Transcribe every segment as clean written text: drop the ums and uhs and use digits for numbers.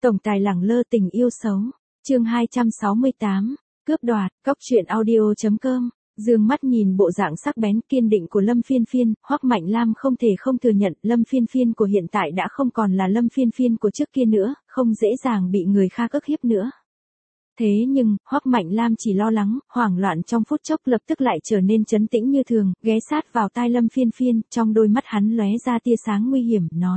Tổng tài lẳng lơ tình yêu xấu. Chương 268. Cướp đoạt. Cóc truyện audio.com. Dương mắt nhìn bộ dạng sắc bén kiên định của Lâm Phiên Phiên, Hoắc Mạnh Lam không thể không thừa nhận Lâm Phiên Phiên của hiện tại đã không còn là Lâm Phiên Phiên của trước kia nữa, không dễ dàng bị người khác ức hiếp nữa. Thế nhưng, Hoắc Mạnh Lam chỉ lo lắng, hoảng loạn trong phút chốc lập tức lại trở nên trấn tĩnh như thường, ghé sát vào tai Lâm Phiên Phiên, trong đôi mắt hắn lóe ra tia sáng nguy hiểm, nói.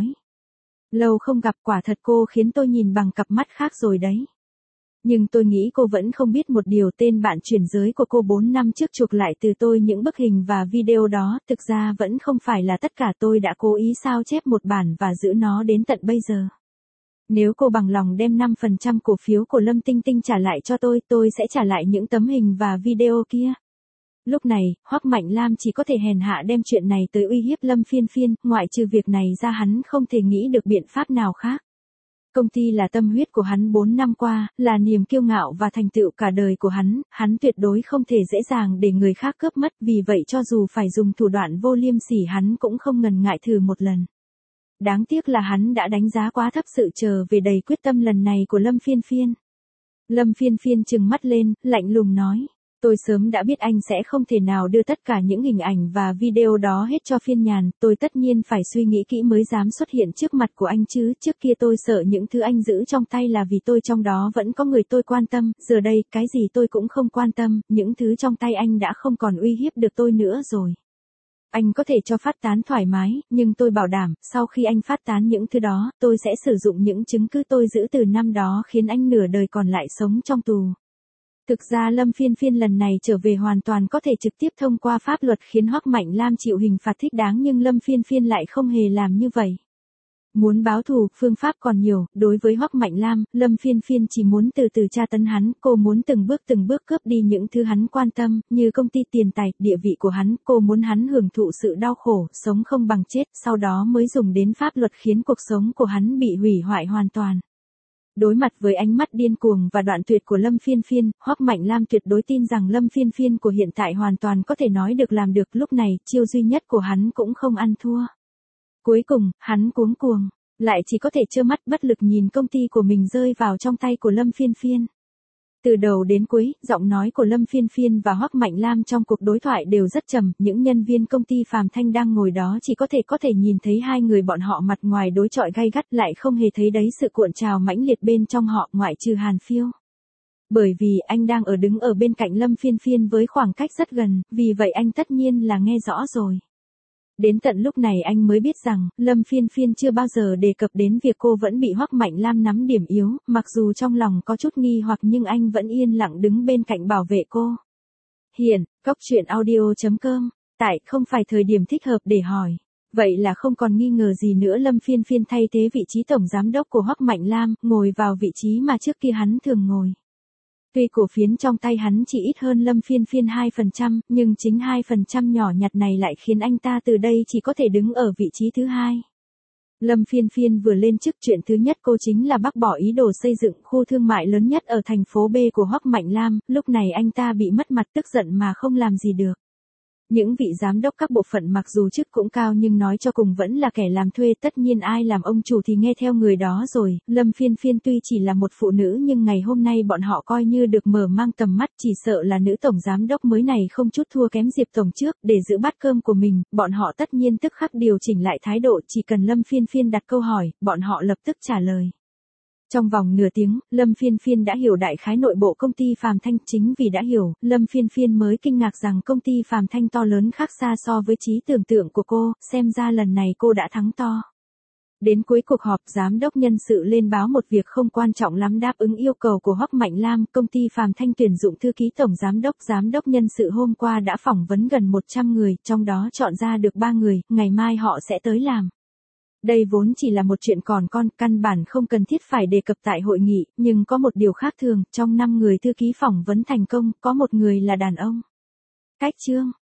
Lâu không gặp, quả thật cô khiến tôi nhìn bằng cặp mắt khác rồi đấy. Nhưng tôi nghĩ cô vẫn không biết một điều, tên bạn chuyển giới của cô 4 năm trước chuộc lại từ tôi những bức hình và video đó, thực ra vẫn không phải là tất cả, tôi đã cố ý sao chép một bản và giữ nó đến tận bây giờ. Nếu cô bằng lòng đem 5% cổ phiếu của Lâm Tinh Tinh trả lại cho tôi sẽ trả lại những tấm hình và video kia. Lúc này, Hoắc Mạnh Lam chỉ có thể hèn hạ đem chuyện này tới uy hiếp Lâm Phiên Phiên, ngoại trừ việc này ra hắn không thể nghĩ được biện pháp nào khác. Công ty là tâm huyết của hắn 4 năm qua, là niềm kiêu ngạo và thành tựu cả đời của hắn tuyệt đối không thể dễ dàng để người khác cướp mất, vì vậy cho dù phải dùng thủ đoạn vô liêm sỉ hắn cũng không ngần ngại thử một lần. Đáng tiếc là hắn đã đánh giá quá thấp sự trở về đầy quyết tâm lần này của Lâm Phiên Phiên. Lâm Phiên Phiên trừng mắt lên, lạnh lùng nói. Tôi sớm đã biết anh sẽ không thể nào đưa tất cả những hình ảnh và video đó hết cho Phiên Nhàn, tôi tất nhiên phải suy nghĩ kỹ mới dám xuất hiện trước mặt của anh chứ, trước kia tôi sợ những thứ anh giữ trong tay là vì tôi trong đó vẫn có người tôi quan tâm, giờ đây, cái gì tôi cũng không quan tâm, những thứ trong tay anh đã không còn uy hiếp được tôi nữa rồi. Anh có thể cho phát tán thoải mái, nhưng tôi bảo đảm, sau khi anh phát tán những thứ đó, tôi sẽ sử dụng những chứng cứ tôi giữ từ năm đó khiến anh nửa đời còn lại sống trong tù. Thực ra Lâm Phiên Phiên lần này trở về hoàn toàn có thể trực tiếp thông qua pháp luật khiến Hoắc Mạnh Lam chịu hình phạt thích đáng, nhưng Lâm Phiên Phiên lại không hề làm như vậy. Muốn báo thù, phương pháp còn nhiều, đối với Hoắc Mạnh Lam, Lâm Phiên Phiên chỉ muốn từ từ tra tấn hắn, cô muốn từng bước cướp đi những thứ hắn quan tâm, như công ty, tiền tài, địa vị của hắn, cô muốn hắn hưởng thụ sự đau khổ, sống không bằng chết, sau đó mới dùng đến pháp luật khiến cuộc sống của hắn bị hủy hoại hoàn toàn. Đối mặt với ánh mắt điên cuồng và đoạn tuyệt của Lâm Phiên Phiên, Hoắc Mạnh Lam tuyệt đối tin rằng Lâm Phiên Phiên của hiện tại hoàn toàn có thể nói được làm được, lúc này, chiêu duy nhất của hắn cũng không ăn thua. Cuối cùng, hắn cuống cuồng, lại chỉ có thể trơ mắt bất lực nhìn công ty của mình rơi vào trong tay của Lâm Phiên Phiên. Từ đầu đến cuối, giọng nói của Lâm Phiên Phiên và Hoắc Mạnh Lam trong cuộc đối thoại đều rất trầm, những nhân viên công ty Phàm Thanh đang ngồi đó chỉ có thể nhìn thấy hai người bọn họ mặt ngoài đối chọi gay gắt, lại không hề thấy đấy sự cuộn trào mãnh liệt bên trong họ, ngoại trừ Hàn Phiêu. Bởi vì anh đang đứng ở bên cạnh Lâm Phiên Phiên với khoảng cách rất gần, vì vậy anh tất nhiên là nghe rõ rồi. Đến tận lúc này anh mới biết rằng, Lâm Phiên Phiên chưa bao giờ đề cập đến việc cô vẫn bị Hoắc Mạnh Lam nắm điểm yếu, mặc dù trong lòng có chút nghi hoặc nhưng anh vẫn yên lặng đứng bên cạnh bảo vệ cô. Hiện, Cóc truyện audio.com, tại không phải thời điểm thích hợp để hỏi. Vậy là không còn nghi ngờ gì nữa, Lâm Phiên Phiên thay thế vị trí tổng giám đốc của Hoắc Mạnh Lam, ngồi vào vị trí mà trước kia hắn thường ngồi. Tuy cổ phiếu trong tay hắn chỉ ít hơn Lâm Phiên Phiên 2%, nhưng chính 2% nhỏ nhặt này lại khiến anh ta từ đây chỉ có thể đứng ở vị trí thứ hai. Lâm Phiên Phiên vừa lên chức, chuyện thứ nhất cô chính là bác bỏ ý đồ xây dựng khu thương mại lớn nhất ở thành phố B của Hoắc Mạnh Lam, lúc này anh ta bị mất mặt tức giận mà không làm gì được. Những vị giám đốc các bộ phận mặc dù chức cũng cao nhưng nói cho cùng vẫn là kẻ làm thuê, tất nhiên ai làm ông chủ thì nghe theo người đó rồi. Lâm Phiên Phiên tuy chỉ là một phụ nữ nhưng ngày hôm nay bọn họ coi như được mở mang tầm mắt, chỉ sợ là nữ tổng giám đốc mới này không chút thua kém Diệp tổng trước, để giữ bát cơm của mình, bọn họ tất nhiên tức khắc điều chỉnh lại thái độ, chỉ cần Lâm Phiên Phiên đặt câu hỏi, bọn họ lập tức trả lời. Trong vòng nửa tiếng, Lâm Phiên Phiên đã hiểu đại khái nội bộ công ty Phàm Thanh, chính vì đã hiểu, Lâm Phiên Phiên mới kinh ngạc rằng công ty Phàm Thanh to lớn khác xa so với trí tưởng tượng của cô, xem ra lần này cô đã thắng to. Đến cuối cuộc họp, giám đốc nhân sự lên báo một việc không quan trọng lắm, đáp ứng yêu cầu của Hoắc Mạnh Lam, công ty Phàm Thanh tuyển dụng thư ký tổng giám đốc nhân sự hôm qua đã phỏng vấn gần 100 người, trong đó chọn ra được 3 người, ngày mai họ sẽ tới làm. Đây vốn chỉ là một chuyện còn con, căn bản không cần thiết phải đề cập tại hội nghị, nhưng có một điều khác thường, trong 5 người thư ký phỏng vấn thành công, có một người là đàn ông. Cách chương.